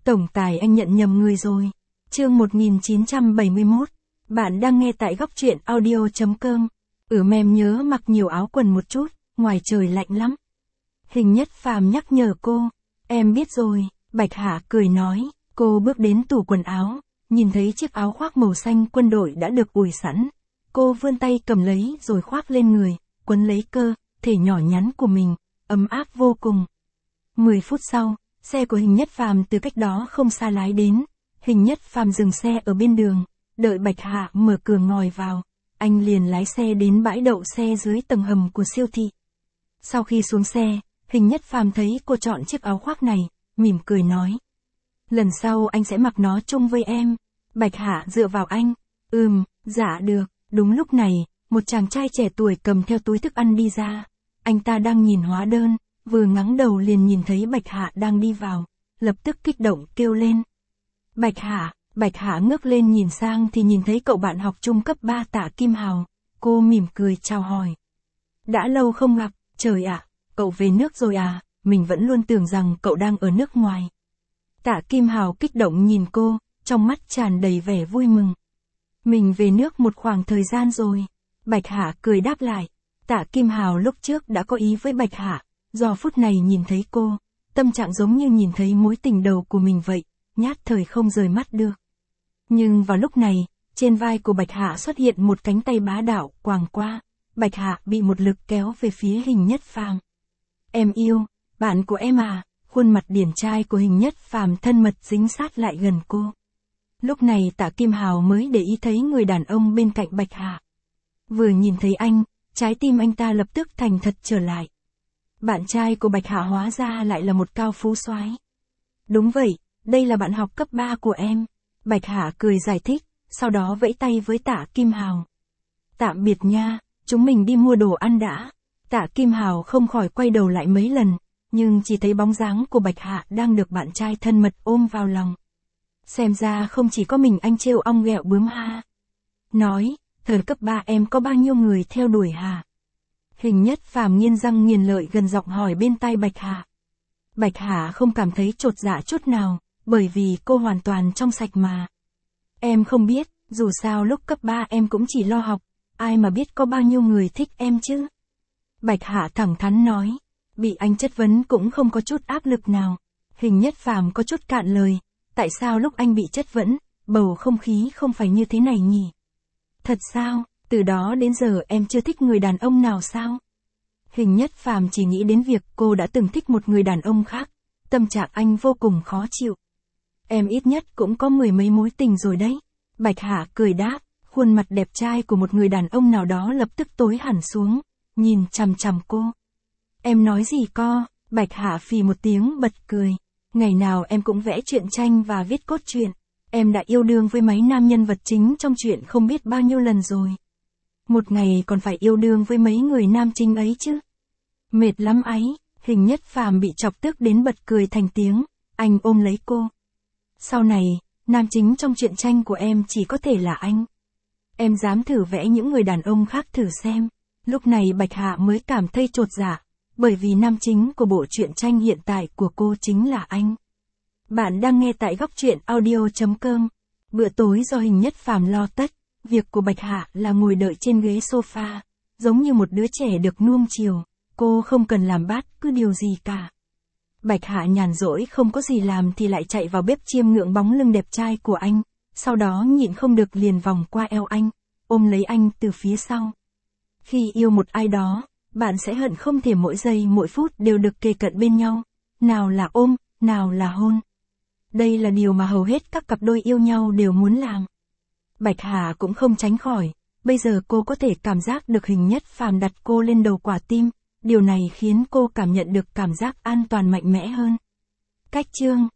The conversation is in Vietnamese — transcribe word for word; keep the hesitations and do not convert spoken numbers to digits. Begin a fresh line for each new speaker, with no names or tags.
Tổng tài anh nhận nhầm người rồi. Chương một nghìn chín trăm bảy mươi mốt. Bạn đang nghe tại góc truyện audio.com. Ừm em nhớ mặc nhiều áo quần một chút, ngoài trời lạnh lắm. Hình Nhất Phàm nhắc nhở cô. Em biết rồi, Bạch Hạ cười nói. Cô bước đến tủ quần áo, nhìn thấy chiếc áo khoác màu xanh quân đội đã được ủi sẵn. Cô vươn tay cầm lấy rồi khoác lên người, quấn lấy cơ thể nhỏ nhắn của mình, ấm áp vô cùng. Mười phút sau, xe của Hình Nhất Phàm từ cách đó không xa lái đến. Hình Nhất Phàm dừng xe ở bên đường, đợi Bạch Hạ mở cửa ngồi vào. Anh liền lái xe đến bãi đậu xe dưới tầng hầm của siêu thị. Sau khi xuống xe, Hình Nhất Phàm thấy cô chọn chiếc áo khoác này, mỉm cười nói. Lần sau anh sẽ mặc nó chung với em. Bạch Hạ dựa vào anh. Ừm, dạ được. Đúng lúc này, một chàng trai trẻ tuổi cầm theo túi thức ăn đi ra. Anh ta đang nhìn hóa đơn, vừa ngẩng đầu liền nhìn thấy Bạch Hạ đang đi vào, lập tức kích động kêu lên. Bạch Hạ, Bạch Hạ ngước lên nhìn sang thì nhìn thấy cậu bạn học chung cấp ba Tạ Kim Hào. Cô mỉm cười chào hỏi. Đã lâu không gặp, trời ạ, cậu về nước rồi à, mình vẫn luôn tưởng rằng cậu đang ở nước ngoài. Tạ Kim Hào kích động nhìn cô, trong mắt tràn đầy vẻ vui mừng. Mình về nước một khoảng thời gian rồi. Bạch Hạ cười đáp lại. Tạ Kim Hào lúc trước đã có ý với Bạch Hạ, giờ phút này nhìn thấy cô, tâm trạng giống như nhìn thấy mối tình đầu của mình vậy, nhát thời không rời mắt được. Nhưng vào lúc này, trên vai của Bạch Hạ xuất hiện một cánh tay bá đạo quàng qua, Bạch Hạ bị một lực kéo về phía Hình Nhất Phàm. Em yêu, bạn của em à, khuôn mặt điển trai của Hình Nhất Phàm thân mật dính sát lại gần cô. Lúc này Tạ Kim Hào mới để ý thấy người đàn ông bên cạnh Bạch Hạ. Vừa nhìn thấy anh, trái tim anh ta lập tức thành thật trở lại. Bạn trai của Bạch Hạ hóa ra lại là một cao phú soái. Đúng vậy, đây là bạn học cấp ba của em. Bạch Hạ cười giải thích, sau đó vẫy tay với Tạ Kim Hào. Tạm biệt nha, chúng mình đi mua đồ ăn đã. Tạ Kim Hào không khỏi quay đầu lại mấy lần, nhưng chỉ thấy bóng dáng của Bạch Hạ đang được bạn trai thân mật ôm vào lòng. Xem ra không chỉ có mình anh trêu ong ghẹo bướm ha. Nói, thời cấp ba em có bao nhiêu người theo đuổi hả? Hình Nhất Phàm nghiến răng nghiến lợi gần giọng hỏi bên tai Bạch Hạ. Bạch Hạ không cảm thấy chột dạ chút nào, bởi vì cô hoàn toàn trong sạch mà. Em không biết, dù sao lúc cấp ba em cũng chỉ lo học, ai mà biết có bao nhiêu người thích em chứ? Bạch Hạ thẳng thắn nói, bị anh chất vấn cũng không có chút áp lực nào. Hình Nhất Phàm có chút cạn lời, tại sao lúc anh bị chất vấn, bầu không khí không phải như thế này nhỉ? Thật sao, từ đó đến giờ em chưa thích người đàn ông nào sao? Hình Nhất Phàm chỉ nghĩ đến việc cô đã từng thích một người đàn ông khác, tâm trạng anh vô cùng khó chịu. Em ít nhất cũng có mười mấy mối tình rồi đấy. Bạch Hạ cười đáp, khuôn mặt đẹp trai của một người đàn ông nào đó lập tức tối hẳn xuống, nhìn chằm chằm cô. Em nói gì co? Bạch Hạ phì một tiếng bật cười. Ngày nào em cũng vẽ truyện tranh và viết cốt truyện. Em đã yêu đương với mấy nam nhân vật chính trong truyện không biết bao nhiêu lần rồi. Một ngày còn phải yêu đương với mấy người nam chính ấy chứ. Mệt lắm ấy. Hình Nhất Phàm bị chọc tức đến bật cười thành tiếng. Anh ôm lấy cô. Sau này, nam chính trong truyện tranh của em chỉ có thể là anh. Em dám thử vẽ những người đàn ông khác thử xem. Lúc này Bạch Hạ mới cảm thấy chột dạ, bởi vì nam chính của bộ truyện tranh hiện tại của cô chính là anh. Bạn đang nghe tại góc truyện audio.com. Bữa tối do Hình Nhất Phàm lo tất, việc của Bạch Hạ là ngồi đợi trên ghế sofa, giống như một đứa trẻ được nuông chiều, cô không cần làm bát cứ điều gì cả. Bạch Hạ nhàn rỗi không có gì làm thì lại chạy vào bếp chiêm ngưỡng bóng lưng đẹp trai của anh, sau đó nhịn không được liền vòng qua eo anh, ôm lấy anh từ phía sau. Khi yêu một ai đó, bạn sẽ hận không thể mỗi giây mỗi phút đều được kề cận bên nhau, nào là ôm, nào là hôn. Đây là điều mà hầu hết các cặp đôi yêu nhau đều muốn làm. Bạch Hà cũng không tránh khỏi, bây giờ cô có thể cảm giác được Hình Nhất Phàm đặt cô lên đầu quả tim, điều này khiến cô cảm nhận được cảm giác an toàn mạnh mẽ hơn. Cách chương